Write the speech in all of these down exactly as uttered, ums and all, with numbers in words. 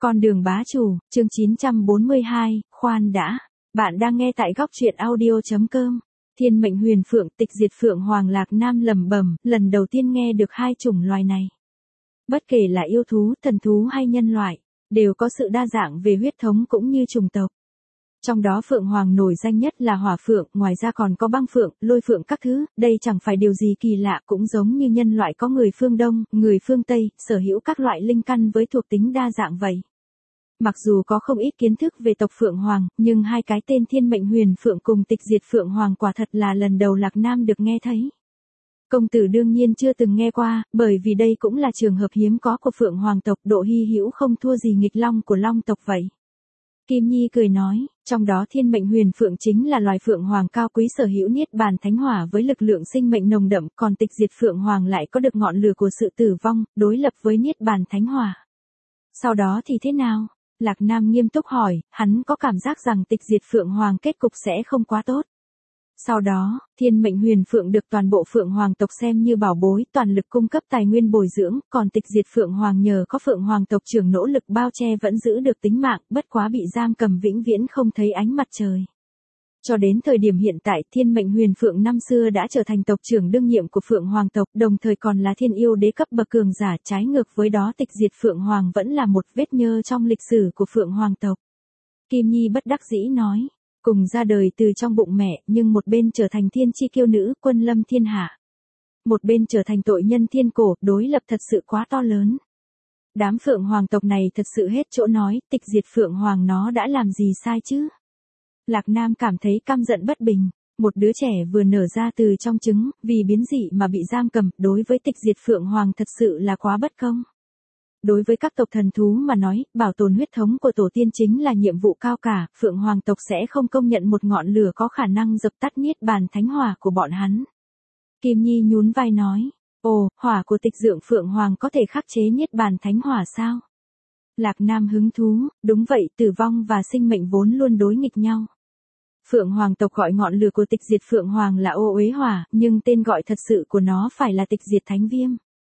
Con đường bá chủ, chương chín trăm bốn mươi hai, khoan đã. Bạn đang nghe tại góc truyện audio.com. Thiên mệnh huyền phượng, tịch diệt phượng hoàng Lạc Nam lẩm bẩm, lần đầu tiên nghe được hai chủng loài này. Bất kể là yêu thú, thần thú hay nhân loại, đều có sự đa dạng về huyết thống cũng như chủng tộc. Trong đó phượng hoàng nổi danh nhất là hỏa phượng, ngoài ra còn có băng phượng, lôi phượng các thứ, đây chẳng phải điều gì kỳ lạ, cũng giống như nhân loại có người phương Đông, người phương Tây, sở hữu các loại linh căn với thuộc tính đa dạng vậy. Mặc dù có không ít kiến thức về tộc Phượng Hoàng, nhưng hai cái tên Thiên mệnh huyền phượng cùng tịch diệt Phượng Hoàng quả thật là lần đầu Lạc Nam được nghe thấy. Công tử đương nhiên chưa từng nghe qua, bởi vì đây cũng là trường hợp hiếm có của Phượng Hoàng tộc, độ hy hữu không thua gì nghịch long của long tộc vậy. Kim Nhi cười nói, trong đó Thiên mệnh huyền phượng chính là loài Phượng Hoàng cao quý sở hữu niết bàn thánh hỏa với lực lượng sinh mệnh nồng đậm, còn tịch diệt Phượng Hoàng lại có được ngọn lửa của sự tử vong, đối lập với niết bàn thánh hỏa. Sau đó thì thế nào? Lạc Nam nghiêm túc hỏi, hắn có cảm giác rằng tịch diệt Phượng Hoàng kết cục sẽ không quá tốt. Sau đó, Thiên mệnh huyền phượng được toàn bộ Phượng Hoàng tộc xem như bảo bối, toàn lực cung cấp tài nguyên bồi dưỡng, còn tịch diệt Phượng Hoàng nhờ có Phượng Hoàng tộc trưởng nỗ lực bao che vẫn giữ được tính mạng, bất quá bị giam cầm vĩnh viễn không thấy ánh mặt trời. Cho đến thời điểm hiện tại, Thiên mệnh huyền phượng năm xưa đã trở thành tộc trưởng đương nhiệm của Phượng Hoàng tộc, đồng thời còn là thiên yêu đế cấp bậc cường giả, trái ngược với đó tịch diệt Phượng Hoàng vẫn là một vết nhơ trong lịch sử của Phượng Hoàng tộc. Kim Nhi bất đắc dĩ nói, cùng ra đời từ trong bụng mẹ, nhưng một bên trở thành thiên chi kiêu nữ, quân lâm thiên hạ. Một bên trở thành tội nhân thiên cổ, đối lập thật sự quá to lớn. Đám Phượng Hoàng tộc này thật sự hết chỗ nói, tịch diệt Phượng Hoàng nó đã làm gì sai chứ? Lạc Nam cảm thấy căm giận bất bình, một đứa trẻ vừa nở ra từ trong trứng, vì biến dị mà bị giam cầm, đối với tịch diệt Phượng Hoàng thật sự là quá bất công. Đối với các tộc thần thú mà nói, bảo tồn huyết thống của tổ tiên chính là nhiệm vụ cao cả, Phượng Hoàng tộc sẽ không công nhận một ngọn lửa có khả năng dập tắt niết bàn thánh hỏa của bọn hắn. Kim Nhi nhún vai nói, ồ, hỏa của tịch dượng Phượng Hoàng có thể khắc chế niết bàn thánh hỏa sao? Lạc Nam hứng thú, đúng vậy, tử vong và sinh mệnh vốn luôn đối nghịch nhau. Phượng Hoàng tộc gọi ngọn lửa của tịch diệt Phượng Hoàng là ô uế hỏa, nhưng tên gọi thật sự của nó phải là tịch diệt thánh viêm.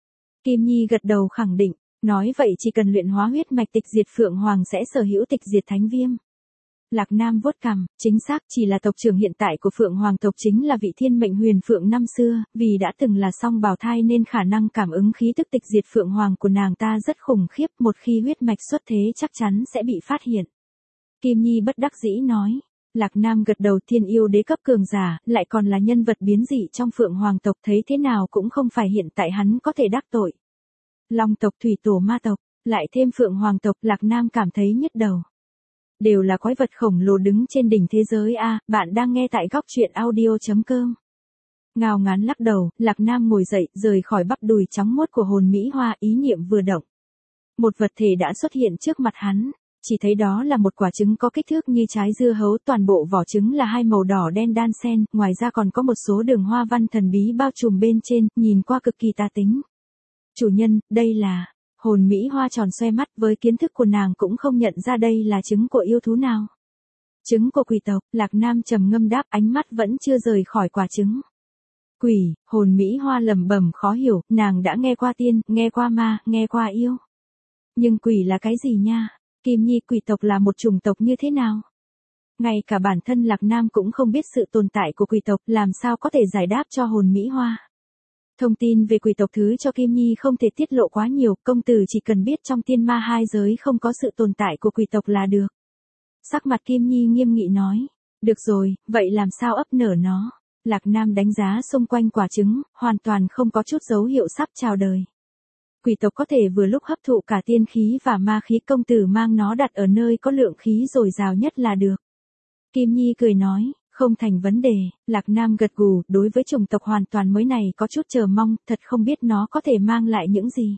Kim Nhi gật đầu khẳng định, nói vậy chỉ cần luyện hóa huyết mạch tịch diệt Phượng Hoàng sẽ sở hữu tịch diệt thánh viêm. Lạc Nam vuốt cằm, chính xác, chỉ là tộc trưởng hiện tại của Phượng Hoàng tộc chính là vị Thiên mệnh huyền phượng năm xưa, vì đã từng là song bào thai nên khả năng cảm ứng khí tức tịch diệt Phượng Hoàng của nàng ta rất khủng khiếp, một khi huyết mạch xuất thế chắc chắn sẽ bị phát hiện. Kim Nhi bất đắc dĩ nói, Lạc Nam gật đầu, thiên yêu đế cấp cường giả, lại còn là nhân vật biến dị trong Phượng Hoàng tộc, thấy thế nào cũng không phải hiện tại hắn có thể đắc tội. Long tộc, thủy tổ ma tộc, lại thêm Phượng Hoàng tộc, Lạc Nam cảm thấy nhức đầu. Đều là quái vật khổng lồ đứng trên đỉnh thế giới a, à, bạn đang nghe tại góc truyện audio.com. Ngao ngán lắc đầu, Lạc Nam ngồi dậy, rời khỏi bắp đùi trắng muốt của hồn Mỹ Hoa, ý niệm vừa động. Một vật thể đã xuất hiện trước mặt hắn, chỉ thấy đó là một quả trứng có kích thước như trái dưa hấu, toàn bộ vỏ trứng là hai màu đỏ đen đan xen, ngoài ra còn có một số đường hoa văn thần bí bao trùm bên trên, nhìn qua cực kỳ tà tính. Chủ nhân, đây là... Hồn Mỹ Hoa tròn xoe mắt, với kiến thức của nàng cũng không nhận ra đây là trứng của yêu thú nào. Trứng của quỷ tộc, Lạc Nam trầm ngâm đáp, ánh mắt vẫn chưa rời khỏi quả trứng. Quỷ, hồn Mỹ Hoa lẩm bẩm khó hiểu, nàng đã nghe qua tiên, nghe qua ma, nghe qua yêu. Nhưng quỷ là cái gì nha? Kim Nhi, quỷ tộc là một chủng tộc như thế nào? Ngay cả bản thân Lạc Nam cũng không biết sự tồn tại của quỷ tộc, làm sao có thể giải đáp cho hồn Mỹ Hoa. Thông tin về quỷ tộc thứ cho Kim Nhi không thể tiết lộ quá nhiều, công tử chỉ cần biết trong tiên ma hai giới không có sự tồn tại của quỷ tộc là được. Sắc mặt Kim Nhi nghiêm nghị nói, được rồi, vậy làm sao ấp nở nó? Lạc Nam đánh giá xung quanh quả trứng, hoàn toàn không có chút dấu hiệu sắp chào đời. Quỷ tộc có thể vừa lúc hấp thụ cả tiên khí và ma khí, công tử mang nó đặt ở nơi có lượng khí dồi dào nhất là được. Kim Nhi cười nói, không thành vấn đề. Lạc Nam gật gù, đối với chủng tộc hoàn toàn mới này có chút chờ mong, thật không biết nó có thể mang lại những gì.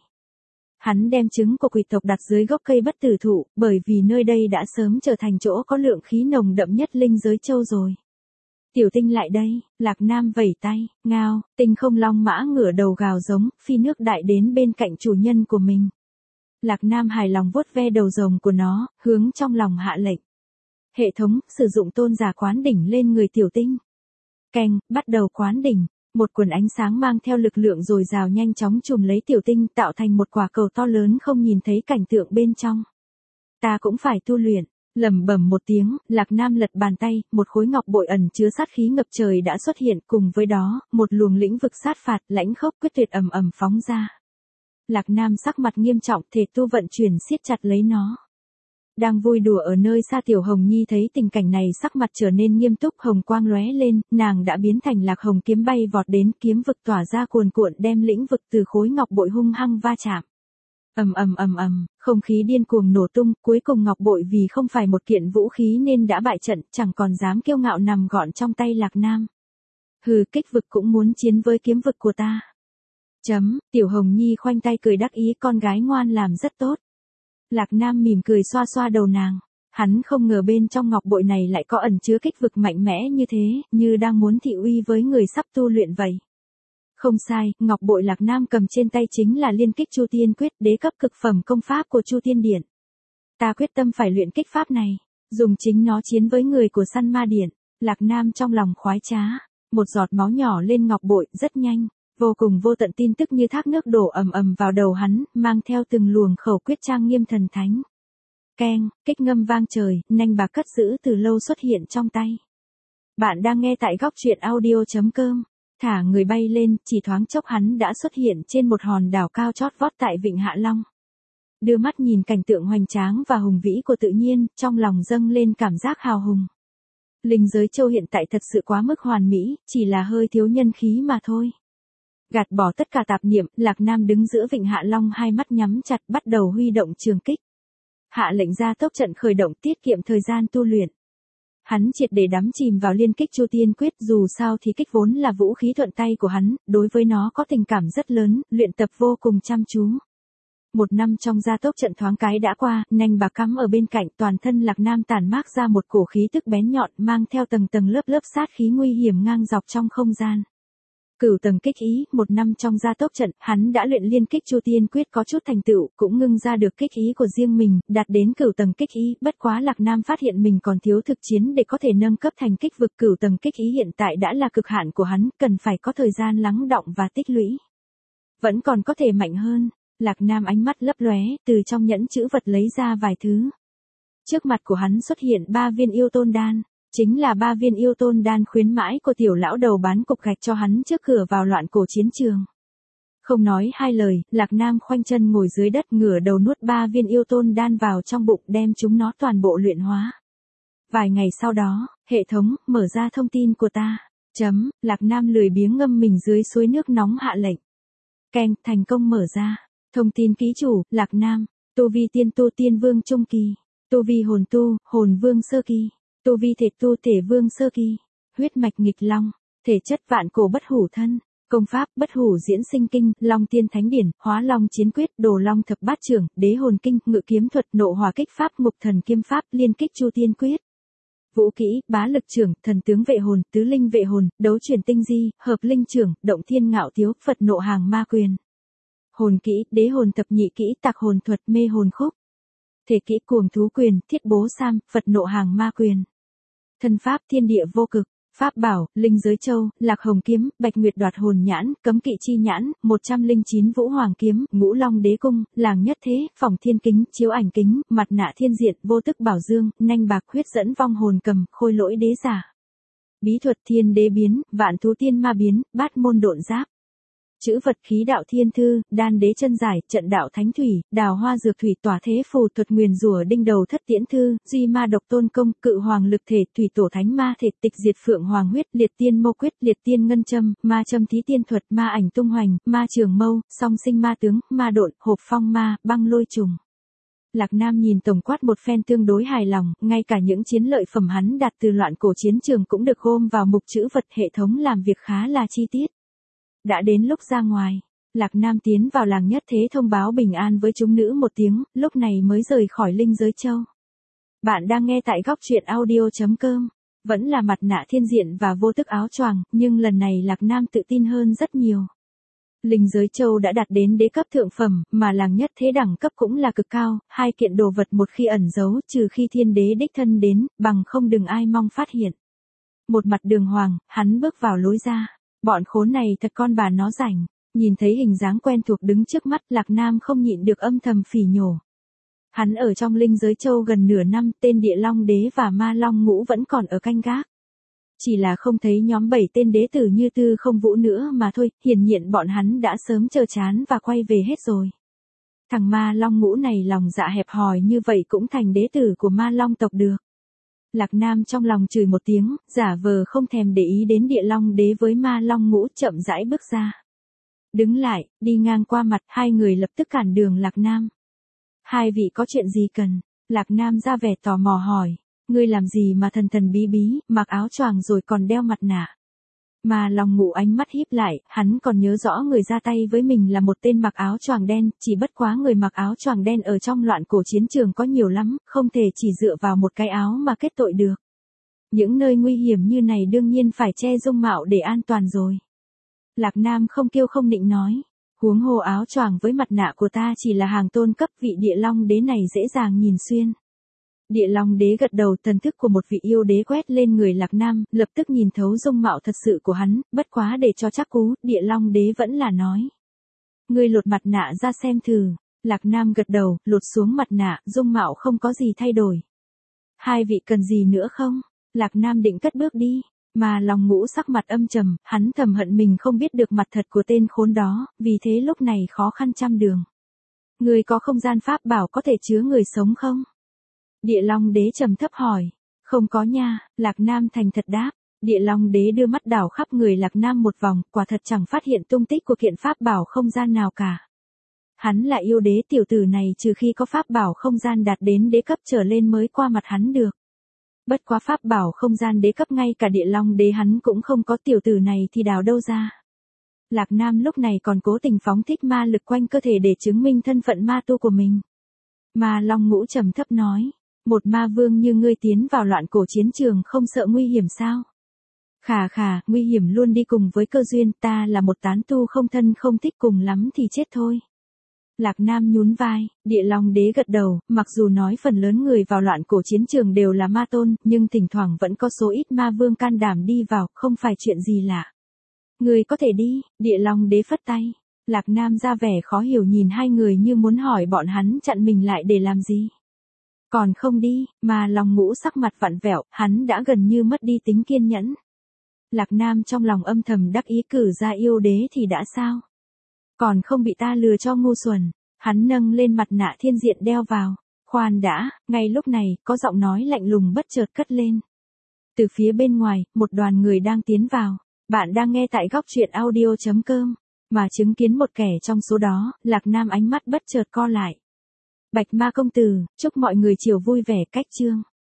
Hắn đem trứng của quỷ tộc đặt dưới gốc cây bất tử thụ, bởi vì nơi đây đã sớm trở thành chỗ có lượng khí nồng đậm nhất linh giới châu rồi. Tiểu Tinh lại đây, Lạc Nam vẩy tay, ngao, Tinh không long mã ngửa đầu gào giống, phi nước đại đến bên cạnh chủ nhân của mình. Lạc Nam hài lòng vuốt ve đầu rồng của nó, hướng trong lòng hạ lệnh. Hệ thống, sử dụng tôn giả quán đỉnh lên người Tiểu Tinh. Keng, bắt đầu quán đỉnh. Một quần ánh sáng mang theo lực lượng dồi dào nhanh chóng trùm lấy Tiểu Tinh, tạo thành một quả cầu to lớn không nhìn thấy cảnh tượng bên trong. Ta cũng phải tu luyện. Lẩm bẩm một tiếng, Lạc Nam lật bàn tay, một khối ngọc bội ẩn chứa sát khí ngập trời đã xuất hiện, cùng với đó, một luồng lĩnh vực sát phạt, lãnh khốc quyết tuyệt ầm ầm phóng ra. Lạc Nam sắc mặt nghiêm trọng, thể tu vận chuyển siết chặt lấy nó. Đang vui đùa ở nơi xa Tiểu Hồng Nhi thấy tình cảnh này sắc mặt trở nên nghiêm túc, hồng quang lóe lên, nàng đã biến thành Lạc Hồng kiếm bay vọt đến, kiếm vực tỏa ra cuồn cuộn đem lĩnh vực từ khối ngọc bội hung hăng va chạm. Ầm ầm ầm ầm, không khí điên cuồng nổ tung, cuối cùng ngọc bội vì không phải một kiện vũ khí nên đã bại trận, chẳng còn dám kiêu ngạo nằm gọn trong tay Lạc Nam. Hừ, kích vực cũng muốn chiến với kiếm vực của ta. Chấm, Tiểu Hồng Nhi khoanh tay cười đắc ý, con gái ngoan làm rất tốt. Lạc Nam mỉm cười xoa xoa đầu nàng. Hắn không ngờ bên trong ngọc bội này lại có ẩn chứa kích vực mạnh mẽ như thế, như đang muốn thị uy với người sắp tu luyện vậy. Không sai, ngọc bội Lạc Nam cầm trên tay chính là Liên Kích Chu Tiên Quyết, đế cấp cực phẩm công pháp của Chu Tiên Điện. Ta quyết tâm phải luyện kích pháp này, dùng chính nó chiến với người của Săn Ma Điện. Lạc Nam trong lòng khoái trá, một giọt máu nhỏ lên ngọc bội, rất nhanh, vô cùng vô tận tin tức như thác nước đổ ầm ầm vào đầu hắn, mang theo từng luồng khẩu quyết trang nghiêm thần thánh. Keng, kích ngâm vang trời, nanh bạc cất giữ từ lâu xuất hiện trong tay. Bạn đang nghe tại góc truyện audio chấm com. Thả người bay lên, chỉ thoáng chốc hắn đã xuất hiện trên một hòn đảo cao chót vót tại Vịnh Hạ Long. Đưa mắt nhìn cảnh tượng hoành tráng và hùng vĩ của tự nhiên, trong lòng dâng lên cảm giác hào hùng. Linh giới châu hiện tại thật sự quá mức hoàn mỹ, chỉ là hơi thiếu nhân khí mà thôi. Gạt bỏ tất cả tạp niệm, Lạc Nam đứng giữa Vịnh Hạ Long, hai mắt nhắm chặt, bắt đầu huy động trường kích. Hạ lệnh ra tốc trận khởi động, tiết kiệm thời gian tu luyện. Hắn triệt để đắm chìm vào Liên Kích Chu Tiên Quyết, dù sao thì kích vốn là vũ khí thuận tay của hắn, đối với nó có tình cảm rất lớn, luyện tập vô cùng chăm chú. Một năm trong gia tốc trận thoáng cái đã qua, nanh bạc cắm ở bên cạnh, toàn thân Lạc Nam tản mát ra một cổ khí tức bén nhọn, mang theo tầng tầng lớp lớp sát khí nguy hiểm ngang dọc trong không gian. Cửu tầng kích ý, một năm trong gia tốc trận, hắn đã luyện Liên Kích Chu Tiên Quyết có chút thành tựu, cũng ngưng ra được kích ý của riêng mình, đạt đến cửu tầng kích ý, bất quá Lạc Nam phát hiện mình còn thiếu thực chiến để có thể nâng cấp thành kích vực. Cửu tầng kích ý hiện tại đã là cực hạn của hắn, cần phải có thời gian lắng đọng và tích lũy. Vẫn còn có thể mạnh hơn. Lạc Nam ánh mắt lấp lóe, từ trong nhẫn chữ vật lấy ra vài thứ. Trước mặt của hắn xuất hiện ba viên yêu tôn đan. Chính là ba viên yêu tôn đan khuyến mãi của tiểu lão đầu bán cục gạch cho hắn trước cửa vào loạn cổ chiến trường. Không nói hai lời, Lạc Nam khoanh chân ngồi dưới đất, ngửa đầu nuốt ba viên yêu tôn đan vào trong bụng, đem chúng nó toàn bộ luyện hóa. Vài ngày sau đó, hệ thống, mở ra thông tin của ta. Chấm, Lạc Nam lười biếng ngâm mình dưới suối nước nóng hạ lệnh. Keng, thành công mở ra. Thông tin ký chủ, Lạc Nam, tu vi tiên tu tiên vương trung kỳ, tu vi hồn tu, hồn vương sơ kỳ. Tu vi thể tu thể vương sơ kỳ, huyết mạch nghịch long, thể chất vạn cổ bất hủ thân, công pháp bất hủ diễn sinh kinh, long tiên thánh điển, hóa long chiến quyết, đồ long thập bát trưởng, đế hồn kinh, ngự kiếm thuật, nộ hỏa kích pháp, ngục thần kiếm pháp, liên kích chu tiên quyết. Vũ kỹ, bá lực trưởng, thần tướng vệ hồn, tứ linh vệ hồn, đấu chuyển tinh di, hợp linh trưởng, động thiên ngạo tiếu, Phật nộ hàng ma quyền. Hồn kỹ, đế hồn thập nhị kỹ, tạc hồn thuật, mê hồn khúc. Thể kỹ, cuồng thú quyền, thiết bố sam, Phật nộ hàng ma quyền. Thân pháp, thiên địa vô cực, pháp bảo, linh giới châu, lạc hồng kiếm, bạch nguyệt đoạt hồn nhãn, cấm kỵ chi nhãn, một trăm lẻ chín vũ hoàng kiếm, ngũ long đế cung, làng nhất thế, phòng thiên kính, chiếu ảnh kính, mặt nạ thiên diện, vô tức bảo dương, nanh bạc huyết dẫn vong hồn cầm, khôi lỗi đế giả. Bí thuật thiên đế biến, vạn thú tiên ma biến, bát môn độn giáp. Chữ vật khí đạo thiên thư, đan đế chân giải, trận đạo thánh thủy, đào hoa dược thủy, tỏa thế phù thuật, nguyền rủa đinh đầu thất tiễn thư, duy ma độc tôn công, cự hoàng lực thể, thủy tổ thánh ma thể, tịch diệt phượng hoàng huyết, liệt tiên mâu quyết, liệt tiên ngân châm, ma châm thí tiên thuật, ma ảnh tung hoành, ma trường mâu, song sinh ma tướng, ma độn, hộp phong ma, băng lôi trùng. Lạc Nam nhìn tổng quát một phen tương đối hài lòng, ngay cả những chiến lợi phẩm hắn đạt từ loạn cổ chiến trường cũng được gom vào mục chữ vật, hệ thống làm việc khá là chi tiết. Đã đến lúc ra ngoài, Lạc Nam tiến vào làng nhất thế thông báo bình an với chúng nữ một tiếng, lúc này mới rời khỏi linh giới châu. Bạn đang nghe tại góc truyện audio chấm com, vẫn là mặt nạ thiên diện và vô tức áo choàng, nhưng lần này Lạc Nam tự tin hơn rất nhiều. Linh giới châu đã đạt đến đế cấp thượng phẩm, mà làng nhất thế đẳng cấp cũng là cực cao, hai kiện đồ vật một khi ẩn giấu, trừ khi thiên đế đích thân đến, bằng không đừng ai mong phát hiện. Một mặt đường hoàng, hắn bước vào lối ra. Bọn khốn này thật con bà nó rảnh, nhìn thấy hình dáng quen thuộc đứng trước mắt, Lạc Nam không nhịn được âm thầm phỉ nhổ. Hắn ở trong linh giới châu gần nửa năm, tên địa long đế và ma long ngũ vẫn còn ở canh gác. Chỉ là không thấy nhóm bảy tên đế tử như Tư Không Vũ nữa mà thôi, hiển nhiên bọn hắn đã sớm chờ chán và quay về hết rồi. Thằng ma long ngũ này lòng dạ hẹp hòi như vậy cũng thành đế tử của ma long tộc được. Lạc Nam trong lòng chửi một tiếng, giả vờ không thèm để ý đến địa long đế với ma long ngũ, chậm rãi bước ra. Đứng lại, đi ngang qua mặt, hai người lập tức cản đường Lạc Nam. Hai vị có chuyện gì cần? Lạc Nam ra vẻ tò mò hỏi. Ngươi làm gì mà thần thần bí bí, mặc áo choàng rồi còn đeo mặt nạ? Mà lòng ngũ ánh mắt híp lại, hắn còn nhớ rõ người ra tay với mình là một tên mặc áo choàng đen, chỉ bất quá người mặc áo choàng đen ở trong loạn cổ chiến trường có nhiều lắm, không thể chỉ dựa vào một cái áo mà kết tội được. Những nơi nguy hiểm như này đương nhiên phải che dung mạo để an toàn rồi. Lạc Nam không kiêu không nịnh nói. Huống hồ áo choàng với mặt nạ của ta chỉ là hàng tôn cấp, vị địa long đế này dễ dàng nhìn xuyên. Địa long đế gật đầu, thần thức của một vị yêu đế quét lên người Lạc Nam, lập tức nhìn thấu dung mạo thật sự của hắn, bất quá để cho chắc cú, địa long đế vẫn là nói. Ngươi lột mặt nạ ra xem thử. Lạc Nam gật đầu, lột xuống mặt nạ, dung mạo không có gì thay đổi. Hai vị cần gì nữa không? Lạc Nam định cất bước đi. Mà lòng ngũ sắc mặt âm trầm, hắn thầm hận mình không biết được mặt thật của tên khốn đó, vì thế lúc này khó khăn trăm đường. Người có không gian pháp bảo có thể chứa người sống không? Địa long đế trầm thấp hỏi. Không có nha, Lạc Nam thành thật đáp. Địa long đế đưa mắt đảo khắp người Lạc Nam một vòng, quả thật chẳng phát hiện tung tích của kiện pháp bảo không gian nào cả. Hắn là yêu đế, tiểu tử này trừ khi có pháp bảo không gian đạt đến đế cấp trở lên mới qua mặt hắn được. Bất quá pháp bảo không gian đế cấp ngay cả địa long đế hắn cũng không có, tiểu tử này thì đào đâu ra. Lạc Nam lúc này còn cố tình phóng thích ma lực quanh cơ thể để chứng minh thân phận ma tu của mình. Ma long ngũ trầm thấp nói, một ma vương như ngươi tiến vào loạn cổ chiến trường không sợ nguy hiểm sao? Khà khà, nguy hiểm luôn đi cùng với cơ duyên, ta là một tán tu không thân không thích, cùng lắm thì chết thôi. Lạc Nam nhún vai, địa long đế gật đầu, mặc dù nói phần lớn người vào loạn cổ chiến trường đều là ma tôn, nhưng thỉnh thoảng vẫn có số ít ma vương can đảm đi vào, không phải chuyện gì lạ. Người có thể đi, địa long đế phất tay. Lạc Nam ra vẻ khó hiểu nhìn hai người như muốn hỏi bọn hắn chặn mình lại để làm gì. Còn không đi, mà lòng ngũ sắc mặt vặn vẹo, hắn đã gần như mất đi tính kiên nhẫn. Lạc Nam trong lòng âm thầm đắc ý, cử ra yêu đế thì đã sao? Còn không bị ta lừa cho ngu xuẩn. Hắn nâng lên mặt nạ thiên diện đeo vào. Khoan đã, ngay lúc này, có giọng nói lạnh lùng bất chợt cất lên. Từ phía bên ngoài, một đoàn người đang tiến vào. Bạn đang nghe tại góc truyện audio chấm com. Mà chứng kiến một kẻ trong số đó, Lạc Nam ánh mắt bất chợt co lại. Bạch Ma công tử, chúc mọi người chiều vui vẻ. Cách chương.